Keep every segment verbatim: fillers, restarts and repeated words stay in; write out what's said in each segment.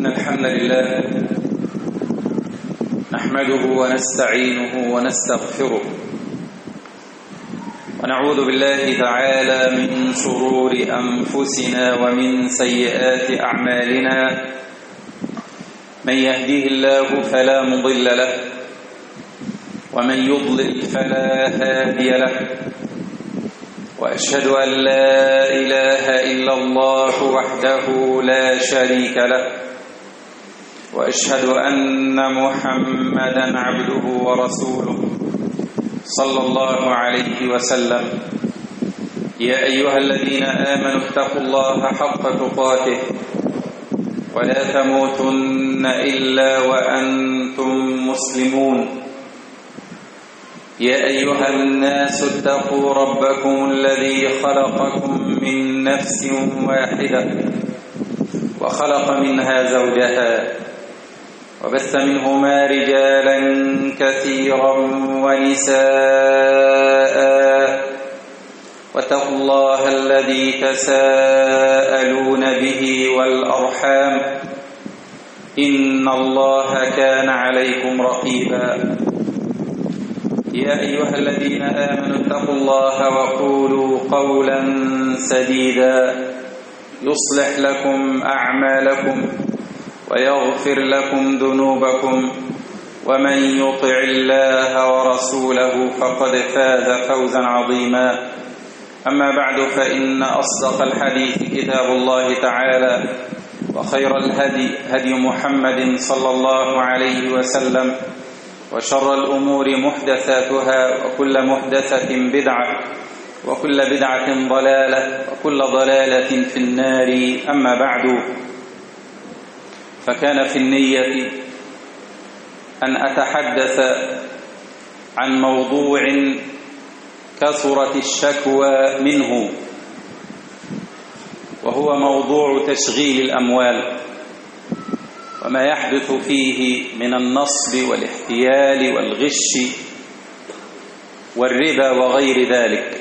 إن الحمد لله نحمده ونستعينه ونستغفره ونعوذ بالله تعالى من شرور أنفسنا ومن سيئات أعمالنا. من يهديه الله فلا مضل له ومن يضلل فلا هادي له، وأشهد أن لا إله إلا الله وحده لا شريك له، وأشهد أن محمدا عبده ورسوله صلى الله عليه وسلم. يا أيها الذين آمنوا اتقوا الله حق تقاته ولا تموتن إلا وأنتم مسلمون. يا أيها الناس اتقوا ربكم الذي خلقكم من نفس واحدة وخلق منها زوجها وبث منهما رجالا كثيرا ونساء، واتقوا الله الذي تساءلون به والأرحام إن الله كان عليكم رقيبا. يا أيها الذين آمنوا اتقوا الله وقولوا قولا سديدا يصلح لكم أعمالكم ويغفر لكم ذنوبكم، ومن يطع الله ورسوله فقد فاز فوزا عظيما. أما بعد، فإن أصدق الحديث كتاب الله تعالى، وخير الهدي هدي محمد صلى الله عليه وسلم، وشر الأمور محدثاتها، وكل محدثة بدعة، وكل بدعة ضلالة، وكل ضلالة في النار. أما بعد، فكان في النية أن أتحدث عن موضوع كثرت الشكوى منه، وهو موضوع تشغيل الأموال وما يحدث فيه من النصب والاحتيال والغش والربا وغير ذلك.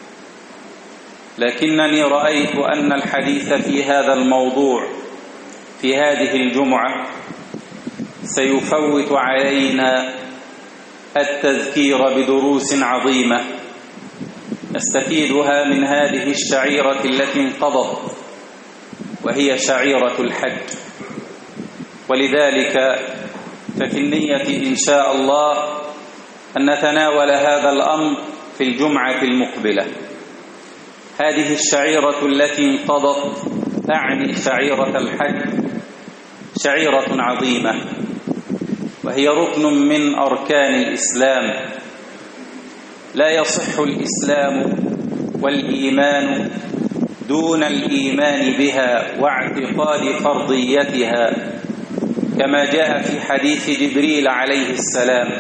لكنني رأيت أن الحديث في هذا الموضوع في هذه الجمعة سيفوت علينا التذكير بدروس عظيمة نستفيدها من هذه الشعيرة التي انقضت، وهي شعيرة الحج. ولذلك ففي النية إن شاء الله أن نتناول هذا الأمر في الجمعة المقبلة. هذه الشعيرة التي انقضت تعني شعيرة الحج، شعيرة عظيمة، وهي ركن من أركان الإسلام. لا يصح الإسلام والإيمان دون الإيمان بها واعتقاد فرضيتها، كما جاء في حديث جبريل عليه السلام،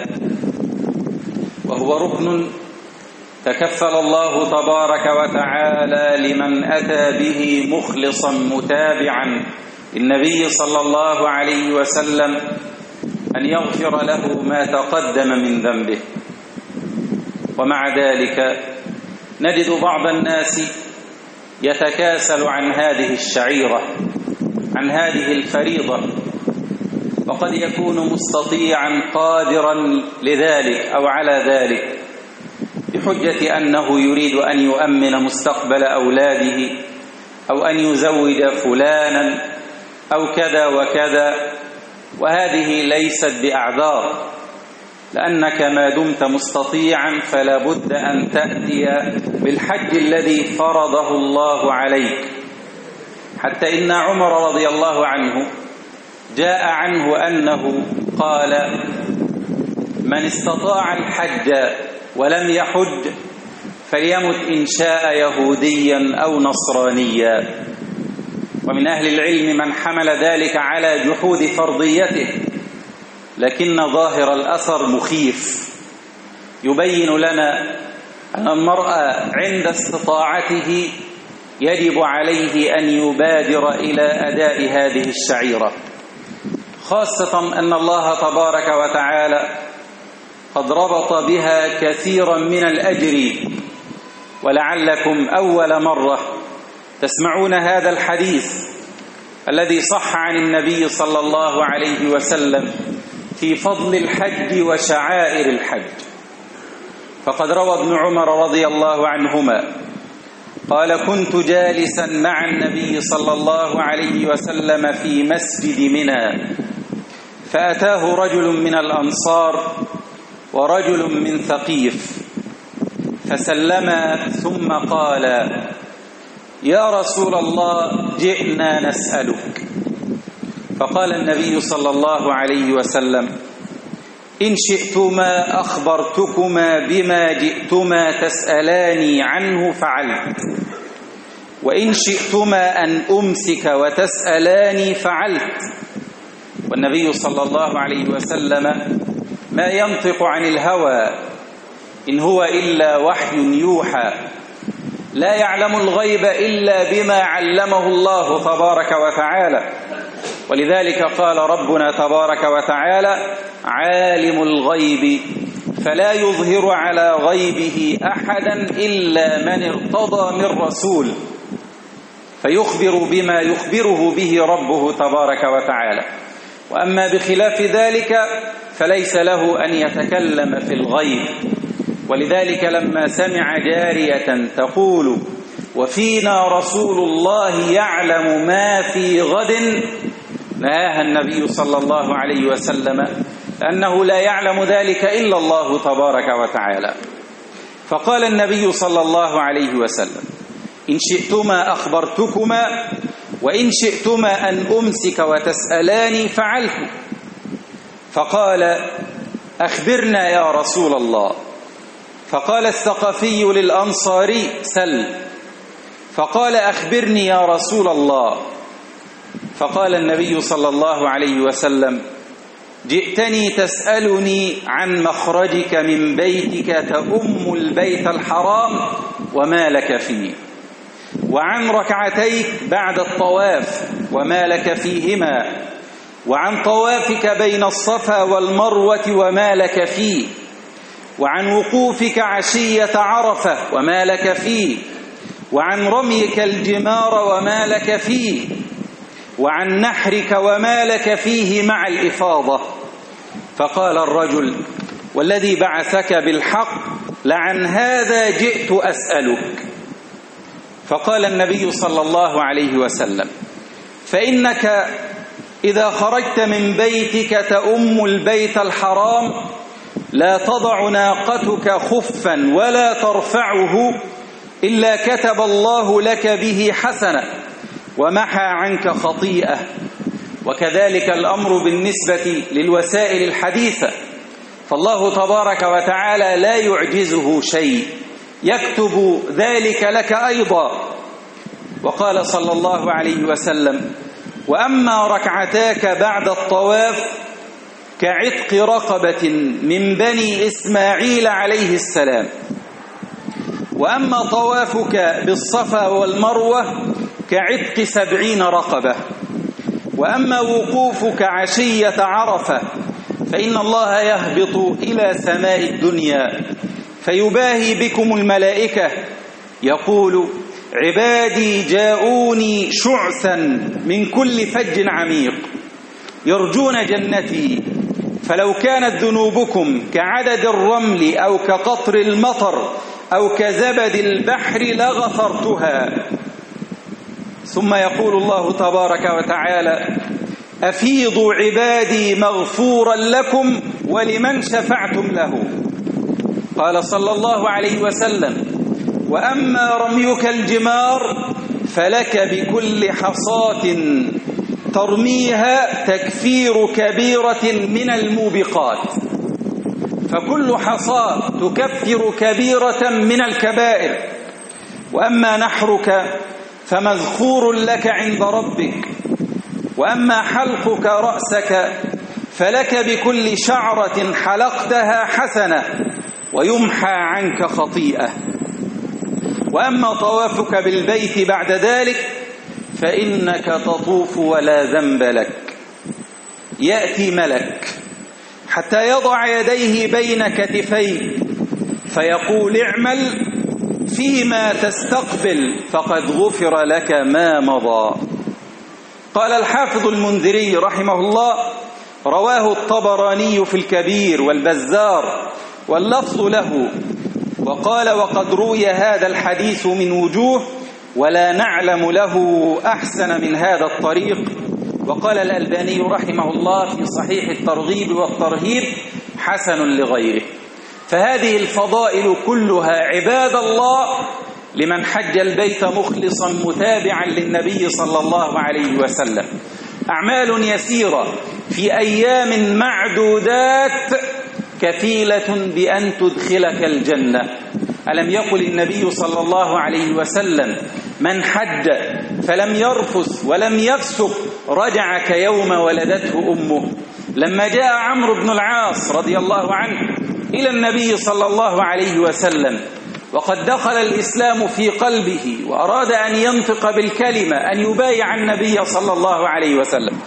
وهو ركن تكفل الله تبارك وتعالى لمن أتى به مخلصا متابعا للنبي صلى الله عليه وسلم أن يغفر له ما تقدم من ذنبه. ومع ذلك نجد بعض الناس يتكاسل عن هذه الشعيرة، عن هذه الفريضة، وقد يكون مستطيعا قادرا لذلك أو على ذلك بحجة أنه يريد أن يؤمن مستقبل أولاده، أو أن يزوج فلانا، أو كذا وكذا. وهذه ليست بأعذار، لأنك ما دمت مستطيعا فلا بد أن تأتي بالحج الذي فرضه الله عليك. حتى إن عمر رضي الله عنه جاء عنه أنه قال: من استطاع الحج ولم يحج فليمت إن شاء يهوديا أو نصرانيا. ومن أهل العلم من حمل ذلك على جحود فرضيته، لكن ظاهر الأثر مخيف، يبين لنا أن المرء عند استطاعته يجب عليه أن يبادر إلى أداء هذه الشعيرة، خاصة أن الله تبارك وتعالى قد ربط بها كثيرا من الأجر. ولعلكم أول مرة تسمعون هذا الحديث الذي صح عن النبي صلى الله عليه وسلم في فضل الحج وشعائر الحج. فقد روى ابن عمر رضي الله عنهما قال: كنت جالسا مع النبي صلى الله عليه وسلم في مسجد منى، فأتاه رجل من الأنصار ورجل من ثقيف، فسلما ثم قال: يا رسول الله، جئنا نسألك. فقال النبي صلى الله عليه وسلم: إن شئتما أخبرتكما بما جئتما تسألاني عنه فعلت، وإن شئتما أن أمسك وتسألاني فعلت. والنبي صلى الله عليه وسلم ما ينطق عن الهوى، إن هو إلا وحي يوحى، لا يعلم الغيب إلا بما علمه الله تبارك وتعالى. ولذلك قال ربنا تبارك وتعالى: عالم الغيب فلا يظهر على غيبه أحدا إلا من ارتضى من رسول، فيخبر بما يخبره به ربه تبارك وتعالى. وأما بخلاف ذلك فليس له أن يتكلم في الغيب. ولذلك لما سمع جارية تقول: وفينا رسول الله يعلم ما في غد، نهاها النبي صلى الله عليه وسلم، أنه لا يعلم ذلك إلا الله تبارك وتعالى. فقال النبي صلى الله عليه وسلم: إن شئتما أخبرتكما، وإن شئتما أن أمسك وتسألاني فعلت. فقال: أخبرنا يا رسول الله. فقال الثقفي للأنصاري: سل. فقال: أخبرني يا رسول الله. فقال النبي صلى الله عليه وسلم: جئتني تسألني عن مخرجك من بيتك تؤم البيت الحرام وما لك فيه، وعن ركعتيك بعد الطواف وما لك فيهما، وعن طوافك بين الصفا والمروة وما لك فيه، وعن وقوفك عشية عرفة وما لك فيه، وعن رميك الجمار وما لك فيه، وعن نحرك وما لك فيه مع الإفاضة. فقال الرجل: والذي بعثك بالحق لعن هذا جئت أسألك. فقال النبي صلى الله عليه وسلم: فإنك إذا خرجت من بيتك تؤم البيت الحرام لا تضع ناقتك خفا ولا ترفعه إلا كتب الله لك به حسنة ومحى عنك خطيئة. وكذلك الأمر بالنسبة للوسائل الحديثة، فالله تبارك وتعالى لا يعجزه شيء، يكتب ذلك لك أيضا. وقال صلى الله عليه وسلم: وأما ركعتاك بعد الطواف كعتق رقبة من بني إسماعيل عليه السلام، وأما طوافك بالصفا والمروة كعتق سبعين رقبة، وأما وقوفك عشية عرفة فإن الله يهبط إلى سماء الدنيا فيباهي بكم الملائكة يقول: عبادي جاءوني شعثا من كل فج عميق يرجون جنتي، فلو كانت ذنوبكم كعدد الرمل أو كقطر المطر أو كزبد البحر لغفرتها. ثم يقول الله تبارك وتعالى: أفيضوا عبادي مغفورا لكم ولمن شفعتم له. قال صلى الله عليه وسلم: وأما رميك الجمار فلك بكل حصاة ترميها تكفير كبيرة من الموبقات، فكل حصاة تكفر كبيرة من الكبائر. وأما نحرك فمذخور لك عند ربك، وأما حلقك رأسك فلك بكل شعرة حلقتها حسنة ويمحى عنك خطيئة. وأما طوافك بالبيت بعد ذلك فإنك تطوف ولا ذنب لك، يأتي ملك حتى يضع يديه بين كتفيه فيقول: اعمل فيما تستقبل فقد غفر لك ما مضى. قال الحافظ المنذري رحمه الله: رواه الطبراني في الكبير والبزار واللفظ له، وقال: وقد روي هذا الحديث من وجوه ولا نعلم له أحسن من هذا الطريق. وقال الألباني رحمه الله في صحيح الترغيب والترهيب: حسن لغيره. فهذه الفضائل كلها عباد الله لمن حج البيت مخلصا متابعا للنبي صلى الله عليه وسلم، أعمال يسيرة في أيام معدودات كفيلة بأن تدخلك الجنة. ألم يقل النبي صلى الله عليه وسلم: من حج فلم يرفث ولم يفسق رجع كيوم ولدته أمه. لما جاء عمرو بن العاص رضي الله عنه إلى النبي صلى الله عليه وسلم وقد دخل الإسلام في قلبه وأراد أن ينطق بالكلمة، أن يبايع النبي صلى الله عليه وسلم،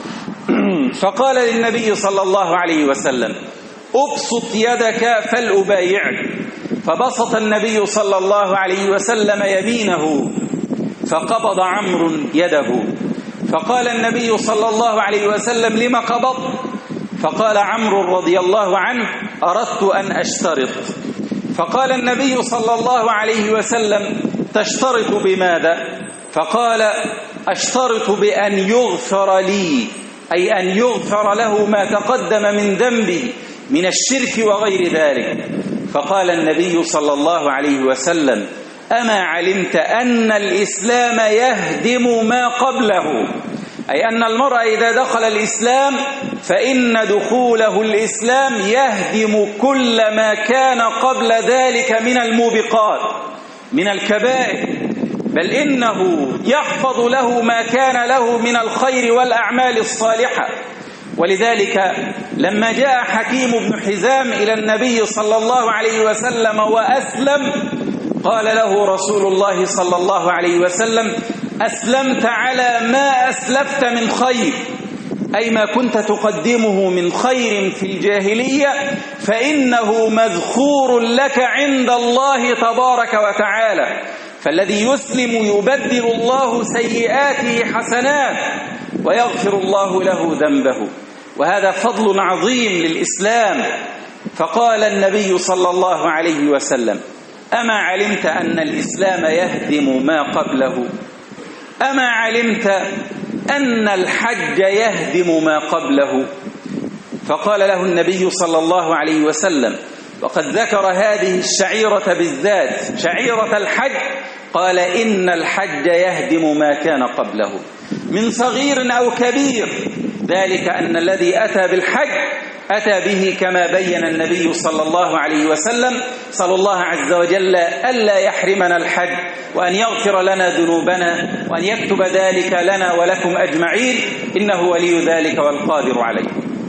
فقال للنبي صلى الله عليه وسلم: أبسط يدك فلأبايعك. فبسط النبي صلى الله عليه وسلم يمينه فقبض عمرو يده، فقال النبي صلى الله عليه وسلم: لما قبضت؟ فقال عمرو رضي الله عنه: أردت أن أشترط. فقال النبي صلى الله عليه وسلم: تشترط بماذا؟ فقال: أشترط بأن يغفر لي، أي أن يغفر له ما تقدم من ذنبه من الشرك وغير ذلك. فقال النبي صلى الله عليه وسلم: أما علمت أن الإسلام يهدم ما قبله، أي أن المرء إذا دخل الإسلام فإن دخوله الإسلام يهدم كل ما كان قبل ذلك من الموبقات من الكبائر، بل إنه يحفظ له ما كان له من الخير والأعمال الصالحة. ولذلك لما جاء حكيم بن حزام إلى النبي صلى الله عليه وسلم وأسلم، قال له رسول الله صلى الله عليه وسلم: أسلمت على ما أسلفت من خير، أي ما كنت تقدمه من خير في الجاهلية فإنه مذخور لك عند الله تبارك وتعالى. فالذي يسلم يبدل الله سيئاته حسنات ويغفر الله له ذنبه، وهذا فضل عظيم للإسلام. فقال النبي صلى الله عليه وسلم: أما علمت أن الإسلام يهدم ما قبله؟ أما علمت أن الحج يهدم ما قبله؟ فقال له النبي صلى الله عليه وسلم، وقد ذكر هذه الشعيرة بالذات، شعيرة الحج، قال: إن الحج يهدم ما كان قبله من صغير أو كبير، ذلك أن الذي أتى بالحج أتى به كما بين النبي صلى الله عليه وسلم. صلى الله عز وجل ألا يحرمنا الحج، وأن يغفر لنا ذنوبنا، وأن يكتب ذلك لنا ولكم أجمعين، إنه ولي ذلك والقادر عليه.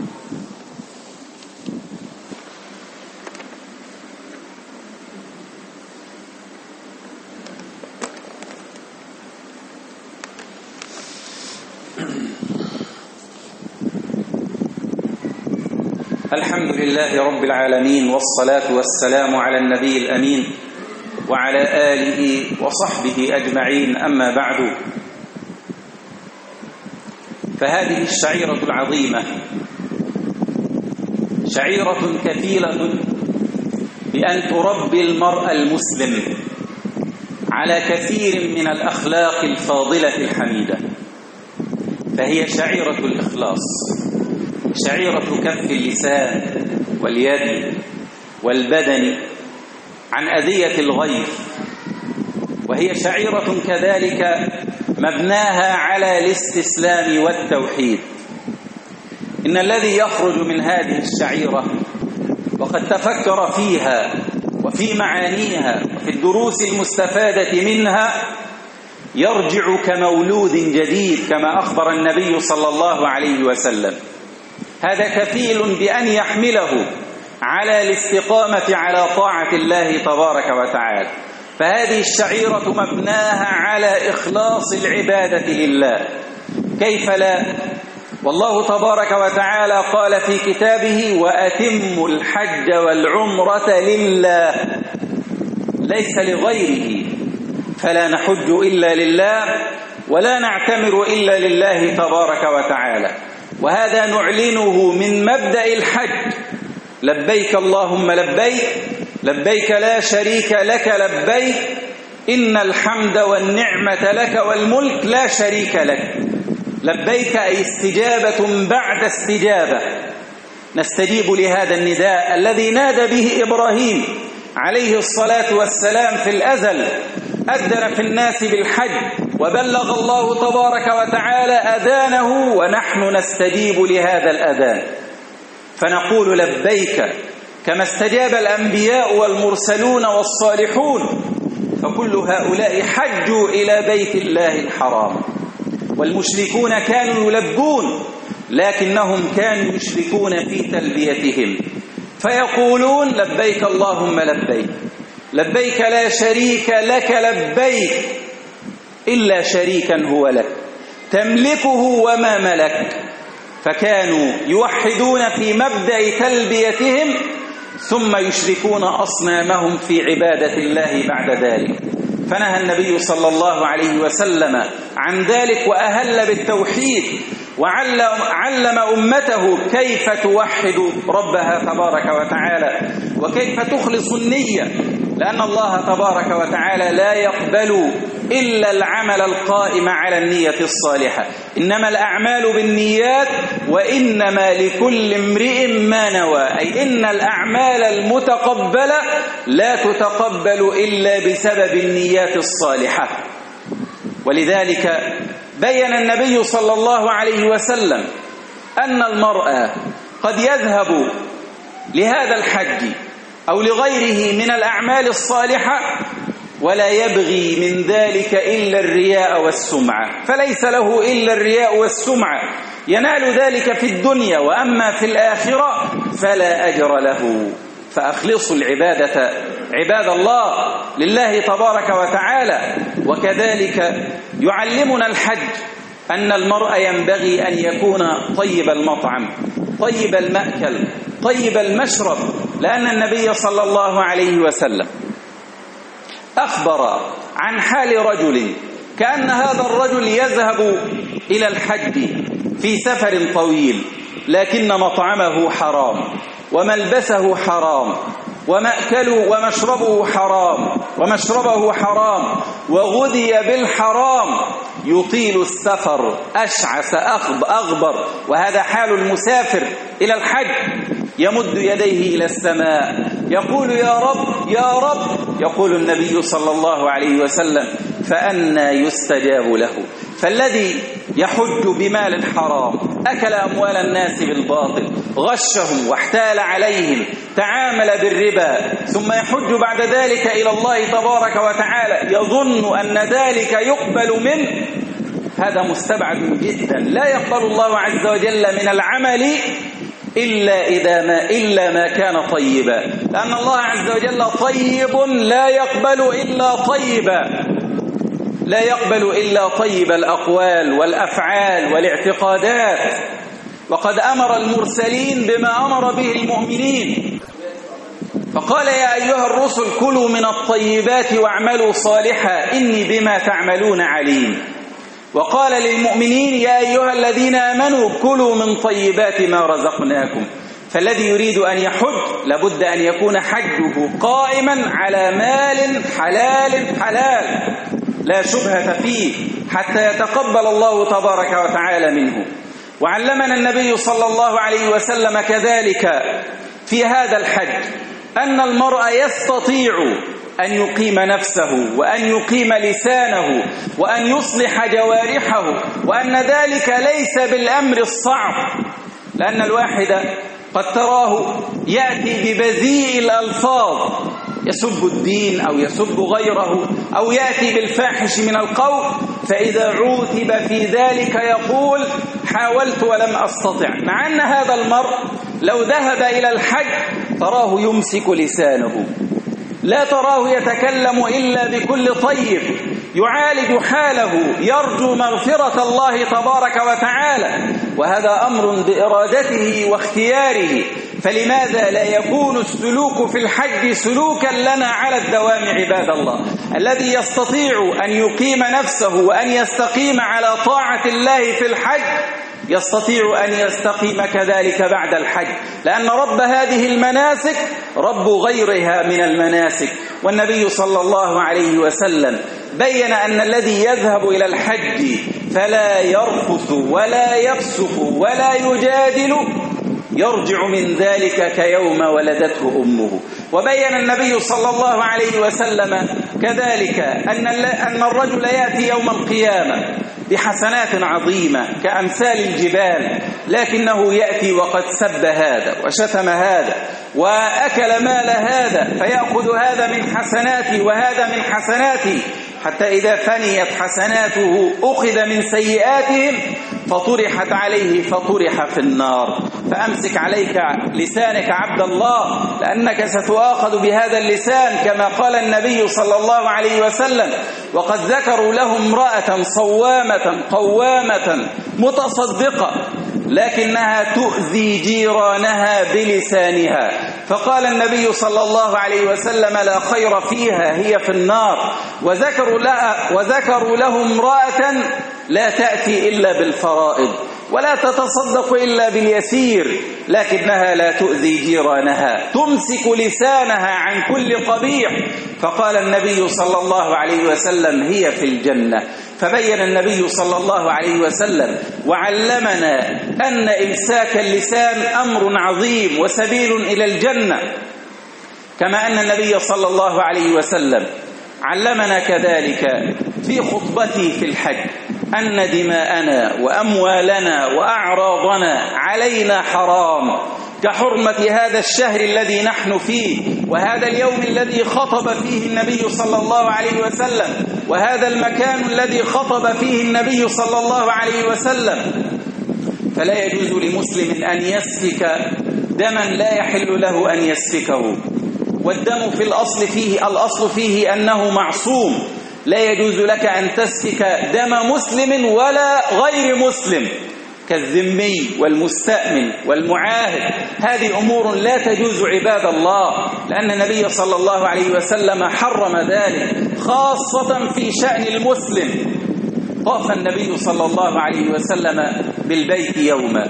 الحمد لله رب العالمين، والصلاة والسلام على النبي الأمين وعلى آله وصحبه أجمعين، أما بعد، فهذه الشعيرة العظيمة شعيرة كفيلة بأن تربي المرء المسلم على كثير من الأخلاق الفاضلة الحميدة، فهي شعيرة الإخلاص، شعيرة كف اللسان واليد والبدن عن أذية الغير، وهي شعيرة كذلك مبناها على الاستسلام والتوحيد. إن الذي يخرج من هذه الشعيرة وقد تفكر فيها وفي معانيها وفي الدروس المستفادة منها يرجع كمولود جديد كما أخبر النبي صلى الله عليه وسلم. هذا كفيل بأن يحمله على الاستقامة على طاعة الله تبارك وتعالى. فهذه الشعيرة مبناها على إخلاص العبادة لله، كيف لا؟ والله تبارك وتعالى قال في كتابه: وأتموا الحج والعمرة لله، ليس لغيره، فلا نحج إلا لله ولا نعتمر إلا لله تبارك وتعالى. وهذا نعلنه من مبدأ الحج: لبيك اللهم لبيك، لبيك لا شريك لك لبيك، إن الحمد والنعمة لك والملك لا شريك لك. لبيك أي استجابة بعد استجابة. نستجيب لهذا النداء الذي نادى به إبراهيم عليه الصلاة والسلام في الأزل: أذن في الناس بالحج، وبلغ الله تبارك وتعالى أذانه، ونحن نستجيب لهذا الأذان فنقول لبيك، كما استجاب الأنبياء والمرسلون والصالحون، فكل هؤلاء حجوا إلى بيت الله الحرام. والمشركون كانوا يلبون، لكنهم كانوا يشركون في تلبيتهم، فيقولون لبيك اللهم لبيك، لبيك لا شريك لك لبيك، إلا شريكا هو لك تملكه وما ملك. فكانوا يوحدون في مبدأ تلبيتهم، ثم يشركون أصنامهم في عبادة الله بعد ذلك. فنهى النبي صلى الله عليه وسلم عن ذلك، وأهل بالتوحيد، وعلم أمته كيف توحد ربها تبارك وتعالى، وكيف تخلص النية، لأن الله تبارك وتعالى لا يقبل إلا العمل القائم على النية الصالحة. إنما الأعمال بالنيات، وإنما لكل امرئ ما نوى، أي إن الأعمال المتقبلة لا تتقبل إلا بسبب النيات الصالحة. ولذلك بين النبي صلى الله عليه وسلم أن المرء قد يذهب لهذا الحج أو لغيره من الأعمال الصالحة ولا يبغي من ذلك إلا الرياء والسمعة، فليس له إلا الرياء والسمعة، ينال ذلك في الدنيا، وأما في الآخرة فلا أجر له. فأخلصوا العبادة عباد الله لله تبارك وتعالى. وكذلك يعلمنا الحج أن المرء ينبغي أن يكون طيب المطعم، طيب المأكل، طيب المشرب، لأن النبي صلى الله عليه وسلم أخبر عن حال رجل كأن هذا الرجل يذهب إلى الحج في سفر طويل، لكن مطعمه حرام، وملبسه حرام، ومأكله ومشربه حرام ومشربه حرام وغذي بالحرام، يطيل السفر، أشعث أغبر، وهذا حال المسافر إلى الحج، يمد يديه إلى السماء يقول يا رب يا رب. يقول النبي صلى الله عليه وسلم: فأنى يستجاب له؟ فالذي يحج بمال حرام، أكل أموال الناس بالباطل، غشهم واحتال عليهم، تعامل بالربا، ثم يحج بعد ذلك إلى الله تبارك وتعالى يظن أن ذلك يقبل منه، هذا مستبعد جدا. لا يقبل الله عز وجل من العمل إلا إذا ما إلا ما كان طيبا، لأن الله عز وجل طيب لا يقبل إلا طيبا، لا يقبل إلا طيب الأقوال والأفعال والاعتقادات. وقد أمر المرسلين بما أمر به المؤمنين، فقال: يا أيها الرسل كلوا من الطيبات واعملوا صالحا إني بما تعملون عليم. وقال للمؤمنين: يا أيها الذين آمنوا كلوا من طيبات ما رزقناكم. فالذي يريد أن يحج لابد أن يكون حجه قائما على مال حلال حلال لا شبهة فيه، حتى يتقبل الله تبارك وتعالى منه. وعلمنا النبي صلى الله عليه وسلم كذلك في هذا الحج أن المرء يستطيع أن يقيم نفسه، وأن يقيم لسانه، وأن يصلح جوارحه، وأن ذلك ليس بالأمر الصعب، لأن الواحد قد تراه يأتي ببذيء الألفاظ، يسب الدين أو يسب غيره أو يأتي بالفاحش من القول، فإذا عوتب في ذلك يقول: حاولت ولم أستطع. مع أن هذا المرء لو ذهب إلى الحج تراه يمسك لسانه، لا تراه يتكلم إلا بكل طيب، يعالج حاله، يرجو مغفرة الله تبارك وتعالى، وهذا أمر بإرادته واختياره. فلماذا لا يكون السلوك في الحج سلوكا لنا على الدوام عباد الله؟ الذي يستطيع أن يقيم نفسه وأن يستقيم على طاعة الله في الحج يستطيع أن يستقيم كذلك بعد الحج، لأن رب هذه المناسك رب غيرها من المناسك. والنبي صلى الله عليه وسلم بين أن الذي يذهب إلى الحج فلا يرفث ولا يفسق ولا يجادل يرجع من ذلك كيوم ولدته أمه. وبين النبي صلى الله عليه وسلم كذلك أن أن الرجل يأتي يوم القيامة بحسنات عظيمة كأمثال الجبال، لكنه يأتي وقد سب هذا وشتم هذا وأكل مال هذا، فيأخذ هذا من حسناته وهذا من حسناته، حتى إذا فنيت حسناته أخذ من سيئاتهم فطرحت عليه فطرح في النار. فأمسك عليك لسانك عبد الله، لأنك ستؤاخذ بهذا اللسان، كما قال النبي صلى الله عليه وسلم: وقد ذكروا له امرأة صوامة قوامة متصدقة لكنها تؤذي جيرانها بلسانها، فقال النبي صلى الله عليه وسلم: لا خير فيها، هي في النار. وذكروا لها وذكروا له امرأة لا تأتي إلا بالفرائض ولا تتصدق إلا باليسير لكنها لا تؤذي جيرانها، تمسك لسانها عن كل قبيح، فقال النبي صلى الله عليه وسلم: هي في الجنة. فبين النبي صلى الله عليه وسلم وعلمنا أن إمساك اللسان أمر عظيم وسبيل إلى الجنة، كما أن النبي صلى الله عليه وسلم علمنا كذلك في خطبته في الحج أن دماءنا وأموالنا وأعراضنا علينا حرام، كحرمة هذا الشهر الذي نحن فيه، وهذا اليوم الذي خطب فيه النبي صلى الله عليه وسلم، وهذا المكان الذي خطب فيه النبي صلى الله عليه وسلم. فلا يجوز لمسلم أن يسفك دما لا يحل له أن يسفكه، والدم في الأصل فيه الأصل فيه أنه معصوم، لا يجوز لك أن تسفك دم مسلم ولا غير مسلم، كالذمي والمستأمن والمعاهد. هذه أمور لا تجوز عباد الله، لأن النبي صلى الله عليه وسلم حرم ذلك، خاصة في شأن المسلم. طاف النبي صلى الله عليه وسلم بالبيت يوما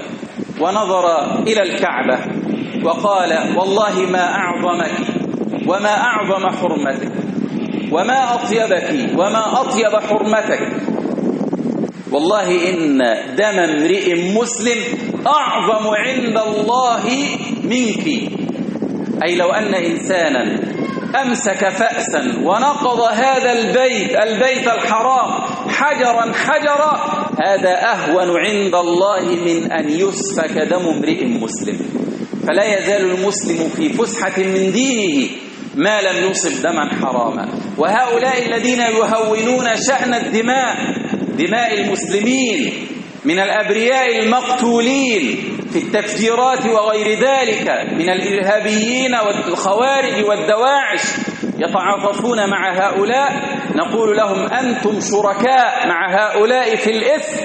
ونظر إلى الكعبة وقال: والله ما أعظمك وما أعظم حرمتك وما أطيبك وما أطيب حرمتك، والله إن دم امرئ مسلم أعظم عند الله منك. أي لو أن إنسانا أمسك فأسا ونقض هذا البيت البيت الحرام حجرا حجرا، هذا أهون عند الله من أن يسفك دم امرئ مسلم. فلا يزال المسلم في فسحة من دينه ما لم يصب دما حراما. وهؤلاء الذين يهونون شأن الدماء، دماء المسلمين من الأبرياء المقتولين في التفجيرات وغير ذلك من الإرهابيين والخوارج والدواعش، يتعاطفون مع هؤلاء، نقول لهم: أنتم شركاء مع هؤلاء في الإثم،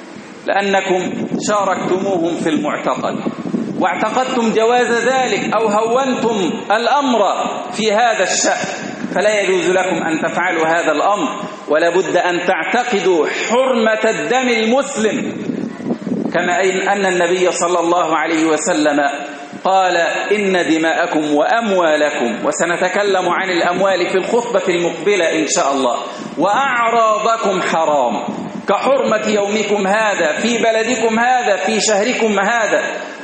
لأنكم شاركتموهم في المعتقد واعتقدتم جواز ذلك أو هونتم الأمر في هذا الشأن. فلا يجوز لكم أن تفعلوا هذا الأمر، ولا بد أن تعتقدوا حرمة الدم المسلم، كما أن النبي صلى الله عليه وسلم قال: إن دماءكم وأموالكم، وسنتكلم عن الأموال في الخطبة المقبلة إن شاء الله، وأعراضكم حرام، كحرمة يومكم هذا في بلدكم هذا في شهركم هذا.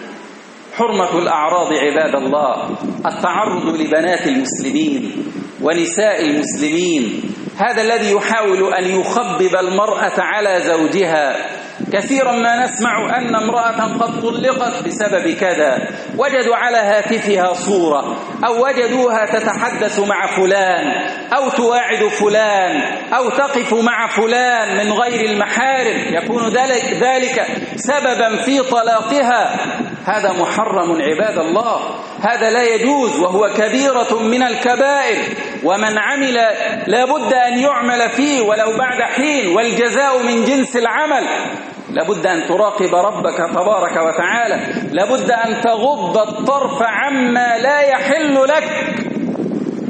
حرمة الأعراض عباد الله، التعرض لبنات المسلمين ونساء المسلمين، هذا الذي يحاول أن يخبب المرأة على زوجها. كثيرا ما نسمع أن امرأة قد طلقت بسبب كذا، وجدوا على هاتفها صورة، أو وجدوها تتحدث مع فلان، أو تواعد فلان، أو تقف مع فلان من غير المحارم، يكون ذلك, ذلك سببا في طلاقها. هذا محرم عباد الله، هذا لا يجوز، وهو كبيرة من الكبائر، ومن عمل لابد أن يعمل فيه ولو بعد حين، والجزاء من جنس العمل. لابد أن تراقب ربك تبارك وتعالى، لابد أن تغض الطرف عما لا يحل لك.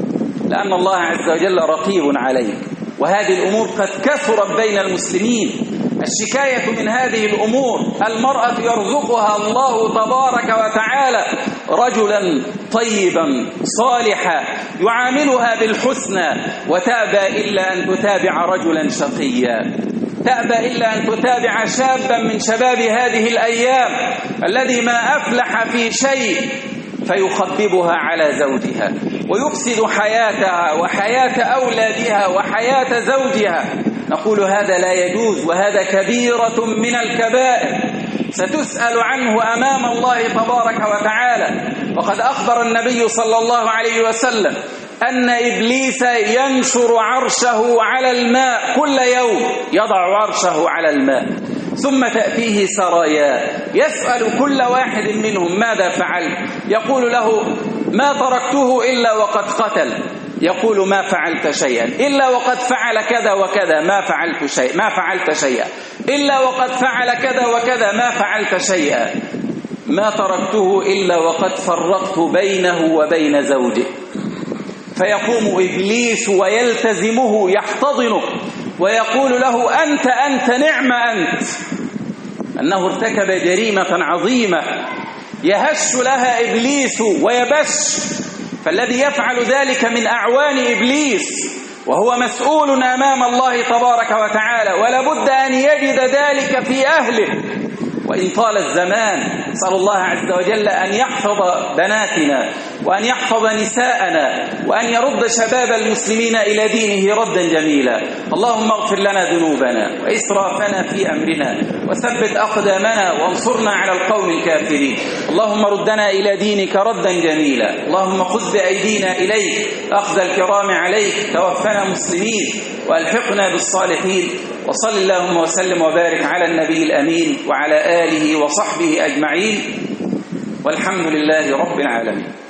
لأن الله عز وجل رقيب عليك. وهذه الأمور قد كثرت بين المسلمين، الشكاية من هذه الأمور. المرأة يرزقها الله تبارك وتعالى رجلا طيبا صالحا يعاملها بالحسنى، وتأبى إلا أن تتابع رجلا شقيا، تأبى إلا أن تتابع شابا من شباب هذه الأيام الذي ما أفلح في شيء فيخببها على زوجها ويفسد حياتها وحياة أولادها وحياة زوجها. نقول هذا لا يجوز، وهذا كبيرة من الكبائر ستسأل عنه أمام الله تبارك وتعالى. وقد أخبر النبي صلى الله عليه وسلم أن إبليس ينشر عرشه على الماء كل يوم، يضع عرشه على الماء، ثم تأتيه سرايا يسأل كل واحد منهم ماذا فعل، يقول له ما تركته إلا وقد قتل، يقول ما فعلت شيئا، إلا وقد فعل كذا وكذا، ما فعلت شيء ما فعلت شيئا، إلا وقد فعل كذا وكذا، ما فعلت شيئا، ما تركته إلا وقد فرقت بينه وبين زوجه. فيقوم إبليس ويلتزمه يحتضنه ويقول له أنت أنت نعم أنت، أنه ارتكب جريمة عظيمة يهش لها إبليس ويبش. فالذي يفعل ذلك من أعوان إبليس وهو مسؤول أمام الله تبارك وتعالى، ولابد أن يجد ذلك في أهله وإن طال الزمان. نسأل الله عز وجل أن يحفظ بناتنا وأن يحفظ نساءنا وأن يرد شباب المسلمين إلى دينه ردا جميلا. اللهم اغفر لنا ذنوبنا وإسرافنا في أمرنا وثبت أقدامنا وانصرنا على القوم الكافرين. اللهم ردنا إلى دينك ردا جميلا. اللهم خذ بأيدينا إليك أخذ الكرام عليك. توفنا مسلمين وألحقنا بالصالحين. وصل اللهم وسلم وبارك على النبي الأمين وعلى آله وصحبه أجمعين، والحمد لله رب العالمين.